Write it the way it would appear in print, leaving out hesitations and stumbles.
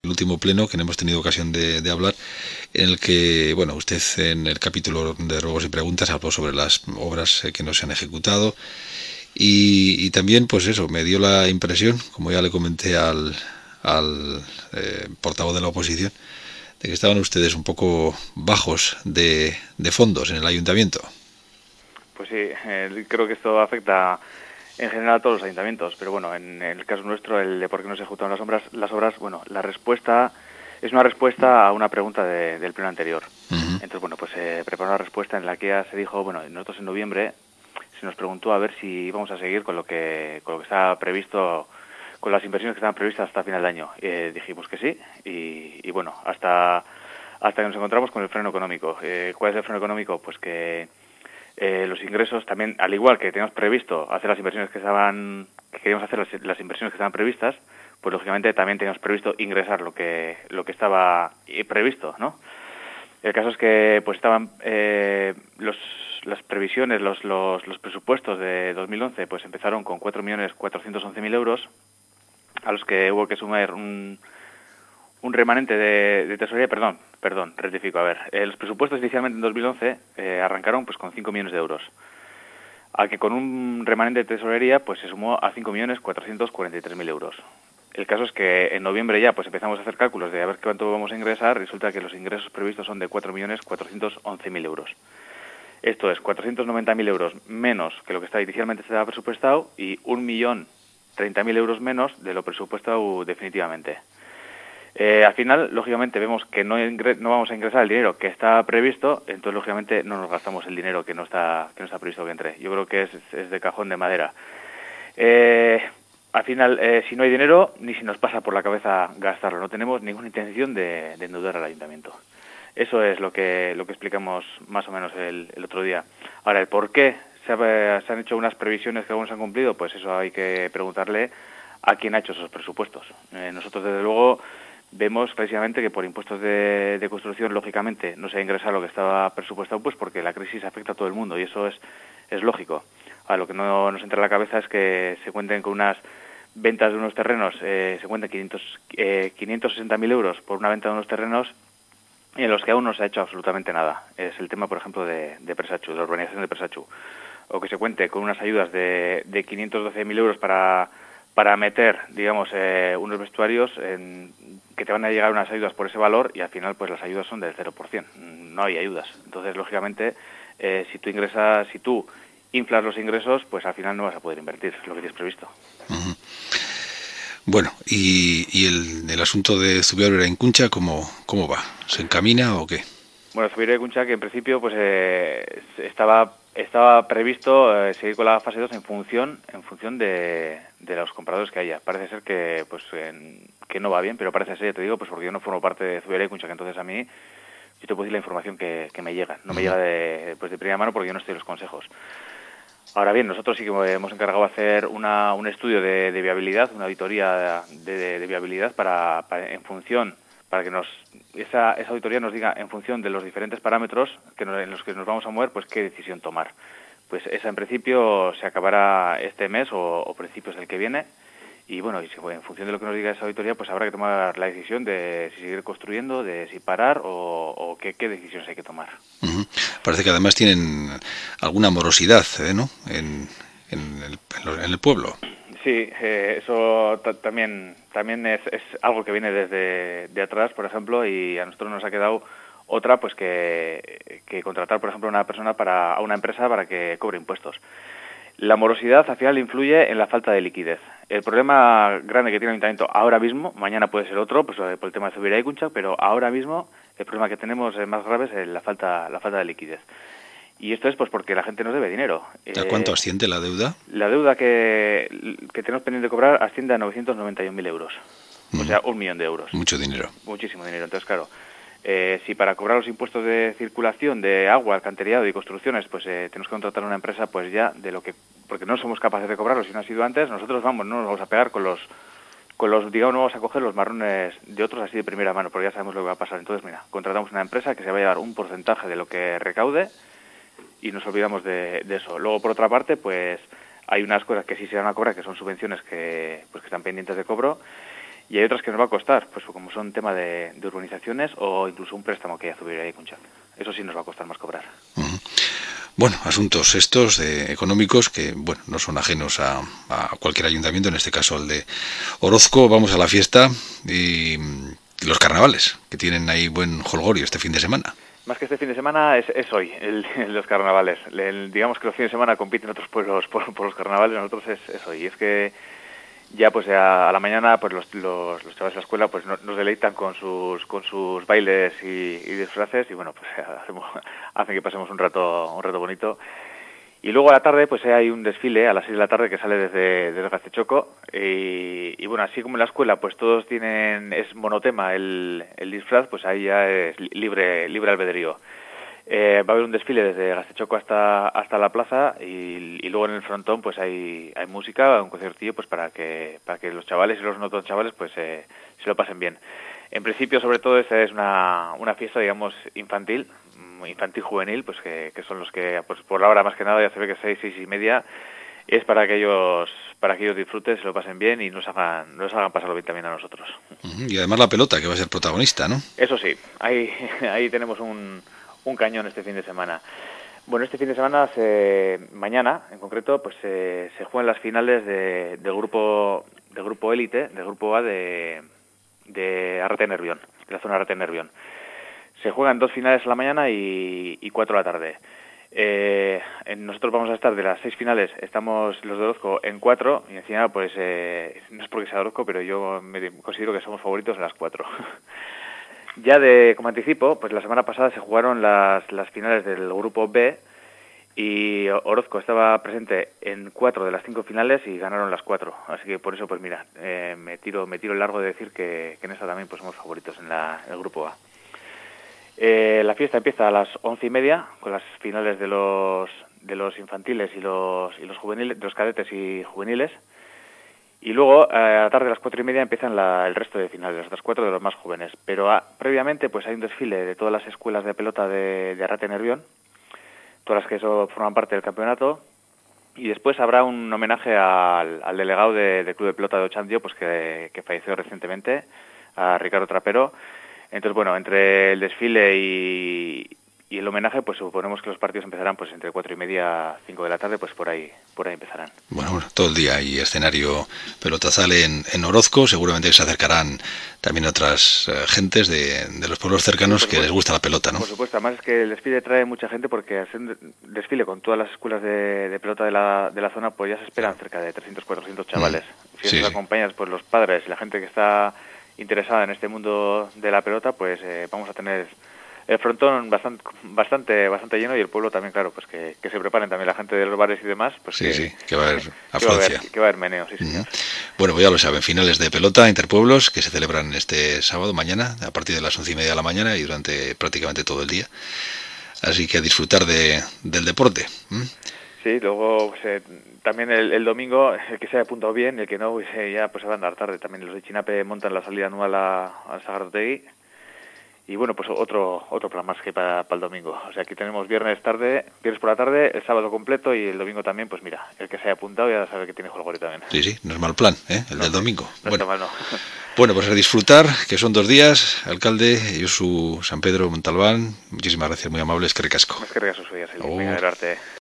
último pleno que no hemos tenido ocasión de hablar, en el que, bueno, usted en el capítulo de ruegos y preguntas habló sobre las obras que no se han ejecutado y también, pues eso, me dio la impresión, como ya le comenté al portavoz de la oposición, de que estaban ustedes un poco bajos de fondos en el ayuntamiento. Pues sí, creo que esto afecta en general a todos los ayuntamientos, pero bueno, en el caso nuestro, el de por qué no se ejecutan las obras, bueno, la respuesta es una respuesta a una pregunta del pleno anterior. Uh-huh. Entonces, bueno, pues se preparó una respuesta en la que ya se dijo, bueno, nosotros en noviembre se nos preguntó a ver si íbamos a seguir con lo que estaba previsto, con las inversiones que estaban previstas hasta final de año. Dijimos que sí, y bueno, hasta que nos encontramos con el freno económico. ¿Cuál es el freno económico? Pues que los ingresos también, al igual que teníamos previsto hacer las inversiones que queríamos hacer las inversiones que estaban previstas, pues lógicamente también teníamos previsto ingresar lo que estaba previsto, ¿no? El caso es que pues estaban las previsiones, los presupuestos de 2011 pues empezaron con 4.411.000 euros, a los que hubo que sumar un remanente de tesorería, perdón, rectifico, a ver, los presupuestos inicialmente en 2011 arrancaron pues con 5 millones de euros, a que con un remanente de tesorería pues se sumó a 5.443.000 euros. El caso es que en noviembre ya pues empezamos a hacer cálculos de a ver cuánto vamos a ingresar, resulta que los ingresos previstos son de 4.411.000 euros. Esto es 490.000 euros menos que lo que inicialmente estaba presupuestado y 1.030.000 euros menos de lo presupuestado definitivamente. Al final, lógicamente, vemos que no vamos a ingresar el dinero que está previsto, entonces, lógicamente, no nos gastamos el dinero que no está previsto que entre. Yo creo que es de cajón de madera. Al final, si no hay dinero, ni si nos pasa por la cabeza gastarlo. No tenemos ninguna intención de endeudar al ayuntamiento. Eso es lo que explicamos más o menos el otro día. Ahora, el por qué se han hecho unas previsiones que aún se han cumplido, pues eso hay que preguntarle a quién ha hecho esos presupuestos. Nosotros, desde luego, vemos precisamente que por impuestos de construcción, lógicamente, no se ha ingresado lo que estaba presupuestado, pues porque la crisis afecta a todo el mundo y eso es lógico. Ahora, lo que no nos entra en la cabeza es que se cuenten con unas ventas de unos terrenos, se cuenten 560.000 euros por una venta de unos terrenos en los que aún no se ha hecho absolutamente nada. Es el tema, por ejemplo, de Presachu, de la urbanización de Presachu. O que se cuente con unas ayudas de 512.000 euros para meter, digamos, unos vestuarios que te van a llegar unas ayudas por ese valor y al final pues las ayudas son del 0%. No hay ayudas. Entonces, lógicamente, si tú inflas los ingresos, pues al final no vas a poder invertir lo que tienes previsto. Uh-huh. Bueno, y el asunto de Zubiaurre en Cuncha, ¿cómo va? ¿Se encamina o qué? Bueno, Zubiaurre en Cuncha, que en principio pues estaba previsto seguir con la fase 2 en función de los compradores que haya. Parece ser que pues que no va bien, pero parece ser, ya te digo, pues porque yo no formo parte de Zubiaurre en Cuncha, que entonces a mí yo te puedo decir la información que me llega. No me llega de primera mano porque yo no estoy en los consejos. Ahora bien, nosotros sí que hemos encargado de hacer un estudio de viabilidad, una auditoría de viabilidad en función, para que esa auditoría nos diga en función de los diferentes parámetros en los que nos vamos a mover, pues qué decisión tomar. Pues esa en principio se acabará este mes o principios del que viene. Y bueno, en función de lo que nos diga esa auditoría, pues habrá que tomar la decisión de si seguir construyendo, de si parar o qué decisiones hay que tomar. Uh-huh. Parece que además tienen alguna morosidad, ¿no? En el pueblo. Sí, eso también es algo que viene desde de atrás, por ejemplo, y a nosotros nos ha quedado otra, pues que contratar, por ejemplo, a una empresa para que cobre impuestos. La morosidad al final influye en la falta de liquidez. El problema grande que tiene el ayuntamiento ahora mismo, mañana puede ser otro, pues por el tema de Zubiaurre y Cuncha, pero ahora mismo el problema que tenemos más grave es la falta de liquidez. Y esto es pues porque la gente nos debe dinero. ¿A cuánto asciende la deuda? La deuda que tenemos pendiente de cobrar asciende a 991.000 euros. O sea, 1.000.000 de euros. Mucho dinero. Muchísimo dinero. Entonces, claro, si para cobrar los impuestos de circulación, de agua, alcantarillado y construcciones, pues tenemos que contratar una empresa, pues ya de lo que... Porque no somos capaces de cobrarlo si no ha sido antes, nosotros no nos vamos a pegar con los digamos, no vamos a coger los marrones de otros así de primera mano, porque ya sabemos lo que va a pasar. Entonces, mira, contratamos una empresa que se va a llevar un porcentaje de lo que recaude y nos olvidamos de eso. Luego, por otra parte, pues hay unas cosas que sí se van a cobrar, que son subvenciones que están pendientes de cobro, y hay otras que nos va a costar, pues como son tema de urbanizaciones o incluso un préstamo que hay a subir ahí con Chan. Eso sí nos va a costar más cobrar. Bueno, asuntos estos económicos que, bueno, no son ajenos a cualquier ayuntamiento, en este caso al de Orozco. Vamos a la fiesta y los carnavales, que tienen ahí buen jolgorio este fin de semana. Más que este fin de semana es hoy, los carnavales. Digamos que los fines de semana compiten otros pueblos por los carnavales, nosotros es hoy. Y es que ya pues a la mañana pues los chavales de la escuela pues nos deleitan con sus bailes y disfraces y bueno, pues hacen que pasemos un rato bonito. Y luego a la tarde pues hay un desfile a las 6 de la tarde que sale desde Gastechoco y bueno, así como en la escuela pues todos es monotema el disfraz, pues ahí ya es libre albedrío. Va a haber un desfile desde Gastechoco hasta la plaza y luego en el frontón pues hay música, un conciertillo pues para que los chavales y los no tan chavales pues se lo pasen bien. En principio, sobre todo, esta es una fiesta, digamos, infantil juvenil, pues que son los que, pues por la hora más que nada, ya se ve que 6 y media, es para que ellos disfruten, se lo pasen bien y nos hagan pasarlo bien también a nosotros. Y además la pelota, que va a ser protagonista, ¿no? Eso sí, ahí tenemos un cañón este fin de semana. Bueno, este fin de semana, mañana en concreto, pues se juegan las finales del grupo élite, del grupo A de Arrate Nervión, de la zona de Arrate Nervión. Se juegan 2 finales a la mañana y 4 a la tarde. Nosotros vamos a estar de las 6 finales, estamos los de Orozco en 4 y encima pues no es porque sea Orozco, pero yo me considero que somos favoritos en las 4. Ya como anticipo, pues la semana pasada se jugaron las finales del grupo B y Orozco estaba presente en 4 de las 5 finales y ganaron las 4. Así que por eso, pues mira, me tiro el largo de decir que en esta también pues somos favoritos en el grupo A. La fiesta empieza a las 11:30 con las finales de los infantiles y los juveniles, de los cadetes y juveniles. Y luego, a la tarde a las 4:30 empiezan el resto de finales, las otras 4 de los más jóvenes. Pero previamente pues hay un desfile de todas las escuelas de pelota de Arrate Nervión, todas las que forman parte del campeonato. Y después habrá un homenaje al delegado del Club de Pelota de Ochandio, pues que falleció recientemente, a Ricardo Trapero. Entonces, bueno, entre el desfile y el homenaje, pues suponemos que los partidos empezarán pues entre 4:30 y 5 de la tarde, pues por ahí empezarán. Bueno, todo el día hay escenario pelotazal en Orozco, seguramente se acercarán también otras gentes de los pueblos cercanos que les gusta la pelota, ¿no? Por supuesto, además es que el desfile trae mucha gente porque al ser un desfile con todas las escuelas de pelota de la zona, pues ya se esperan cerca de 300, 400 chavales. Si nos acompañas, pues los padres y la gente que está interesada en este mundo de la pelota, pues vamos a tener el frontón bastante lleno y el pueblo también, claro, pues que se preparen también la gente de los bares y demás, pues que va a haber afluencia. Que va a haber meneo, sí, señor. Bueno, pues ya lo saben, finales de pelota interpueblos que se celebran este sábado, mañana, a partir de las 11:30 de la mañana y durante prácticamente todo el día. Así que a disfrutar del deporte. Sí, luego pues, también el domingo, el que se haya apuntado bien, el que no, pues, ya pues se va a andar tarde. También los de Chinape montan la salida anual al Sagardotegui. Y bueno, pues otro plan más que para el domingo. O sea, aquí tenemos viernes por la tarde, el sábado completo y el domingo también, pues mira, el que se haya apuntado ya sabe que tiene jolgorio también. Sí, no es mal plan, el del domingo. No está mal, no. Bueno, pues a disfrutar, que son 2 días, alcalde, Josu San Pedro Montalbán, muchísimas gracias, muy amables, que ricasco. Es que ricasco soy, venga, de arte.